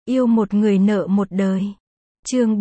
Yêu một người nợ một đời. Chương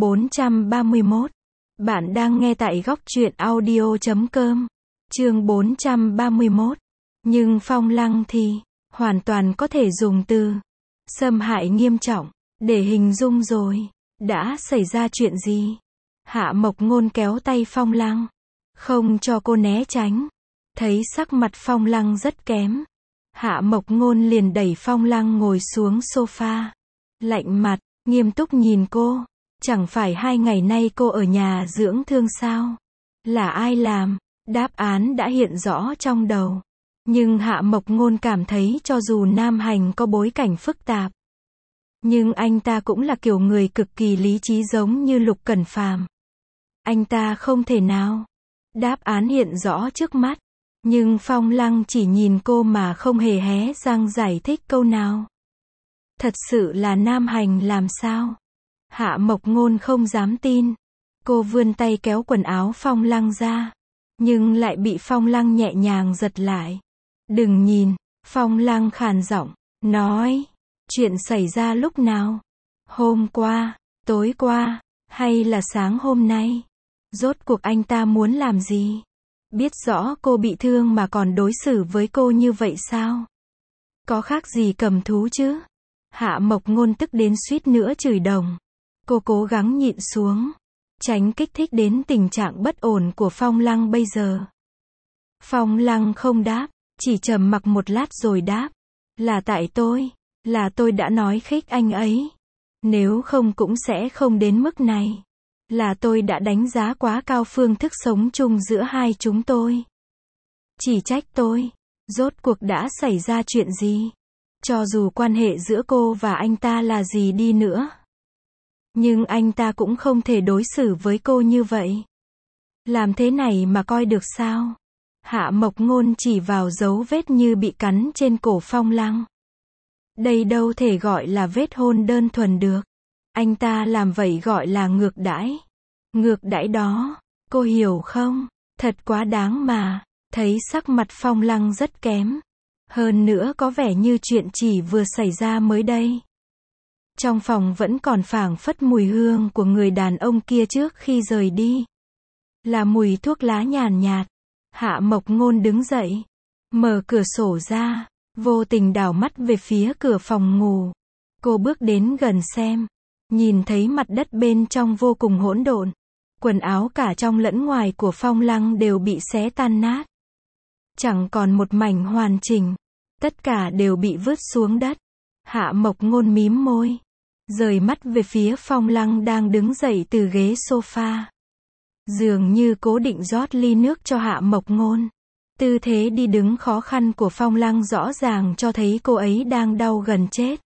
431. Bạn đang nghe tại góc truyện audio.com. Chương 431. Nhưng Phong Lăng thì hoàn toàn có thể dùng từ xâm hại nghiêm trọng để hình dung rồi. Đã xảy ra chuyện gì? Hạ Mộc Ngôn kéo tay Phong Lăng, không cho cô né tránh. Thấy sắc mặt Phong Lăng rất kém, Hạ Mộc Ngôn liền đẩy Phong Lăng ngồi xuống sofa. Lạnh mặt, nghiêm túc nhìn cô. Chẳng phải 2 ngày nay cô ở nhà dưỡng thương sao? Là ai làm? Đáp án đã hiện rõ trong đầu. Nhưng Hạ Mộc Ngôn cảm thấy cho dù Nam Hành có bối cảnh phức tạp, nhưng anh ta cũng là kiểu người cực kỳ lý trí giống như Lục Cẩn Phàm. Anh ta không thể nào. Đáp án hiện rõ trước mắt. Nhưng Phong Lăng chỉ nhìn cô mà không hề hé răng giải thích câu nào. Thật sự là Nam Hành làm sao? Hạ Mộc Ngôn không dám tin. Cô vươn tay kéo quần áo Phong Lăng ra, nhưng lại bị Phong Lăng nhẹ nhàng giật lại. Đừng nhìn. Phong Lăng khàn giọng nói. Chuyện xảy ra lúc nào? Hôm qua, tối qua, hay là sáng hôm nay? Rốt cuộc anh ta muốn làm gì? Biết rõ cô bị thương mà còn đối xử với cô như vậy sao? Có khác gì cầm thú chứ? Hạ Mộc Ngôn tức đến suýt nữa chửi đồng. Cô cố gắng nhịn xuống, tránh kích thích đến tình trạng bất ổn của Phong Lăng bây giờ. Phong Lăng không đáp, chỉ trầm mặc một lát rồi đáp. Là tại tôi. Là tôi đã nói khích anh ấy. Nếu không cũng sẽ không đến mức này. Là tôi đã đánh giá quá cao phương thức sống chung giữa hai chúng tôi. Chỉ trách tôi. Rốt cuộc đã xảy ra chuyện gì? Cho dù quan hệ giữa cô và anh ta là gì đi nữa, nhưng anh ta cũng không thể đối xử với cô như vậy. Làm thế này mà coi được sao? Hạ Mộc Ngôn chỉ vào dấu vết như bị cắn trên cổ Phong Lăng. Đây đâu thể gọi là vết hôn đơn thuần được. Anh ta làm vậy gọi là ngược đãi. Ngược đãi đó, cô hiểu không? Thật quá đáng mà. Thấy sắc mặt Phong Lăng rất kém. Hơn nữa có vẻ như chuyện chỉ vừa xảy ra mới đây. Trong phòng vẫn còn phảng phất mùi hương của người đàn ông kia trước khi rời đi. Là mùi thuốc lá nhàn nhạt. Hạ Mộc Ngôn đứng dậy, mở cửa sổ ra, vô tình đảo mắt về phía cửa phòng ngủ. Cô bước đến gần xem, nhìn thấy mặt đất bên trong vô cùng hỗn độn. Quần áo cả trong lẫn ngoài của Phong Lăng đều bị xé tan nát. Chẳng còn một mảnh hoàn chỉnh. Tất cả đều bị vứt xuống đất. Hạ Mộc Ngôn mím môi, rời mắt về phía Phong Lăng đang đứng dậy từ ghế sofa. Dường như cố định rót ly nước cho Hạ Mộc Ngôn. Tư thế đi đứng khó khăn của Phong Lăng rõ ràng cho thấy cô ấy đang đau gần chết.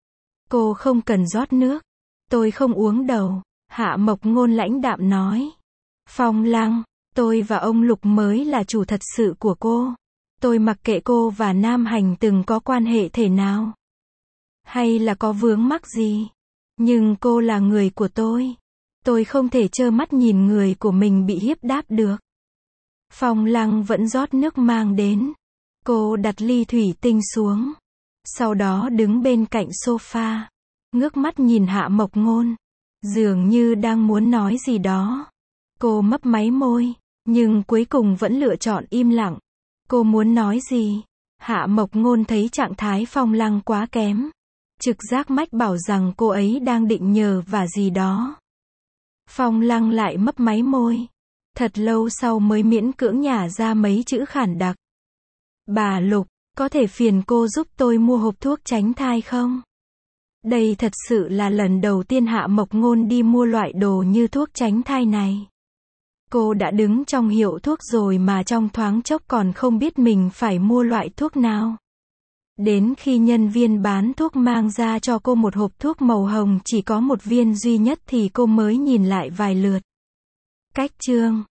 Cô không cần rót nước. Tôi không uống đâu. Hạ Mộc Ngôn lãnh đạm nói. Phong Lăng, tôi và ông Lục mới là chủ thật sự của cô. Tôi mặc kệ cô và Nam Hành từng có quan hệ thể nào, hay là có vướng mắc gì. Nhưng cô là người của tôi. Tôi không thể trơ mắt nhìn người của mình bị hiếp đáp được. Phong Lăng vẫn rót nước mang đến. Cô đặt ly thủy tinh xuống. Sau đó đứng bên cạnh sofa, ngước mắt nhìn Hạ Mộc Ngôn. Dường như đang muốn nói gì đó. Cô mấp máy môi, nhưng cuối cùng vẫn lựa chọn im lặng. Cô muốn nói gì? Hạ Mộc Ngôn thấy trạng thái Phong Lăng quá kém. Trực giác mách bảo rằng cô ấy đang định nhờ vả gì đó. Phong Lăng lại mấp máy môi. Thật lâu sau mới miễn cưỡng nhả ra mấy chữ khản đặc. Bà Lục, có thể phiền cô giúp tôi mua hộp thuốc tránh thai không? Đây thật sự là lần đầu tiên Hạ Mộc Ngôn đi mua loại đồ như thuốc tránh thai này. Cô đã đứng trong hiệu thuốc rồi mà trong thoáng chốc còn không biết mình phải mua loại thuốc nào. Đến khi nhân viên bán thuốc mang ra cho cô một hộp thuốc màu hồng chỉ có một viên duy nhất thì cô mới nhìn lại vài lượt. Cách chương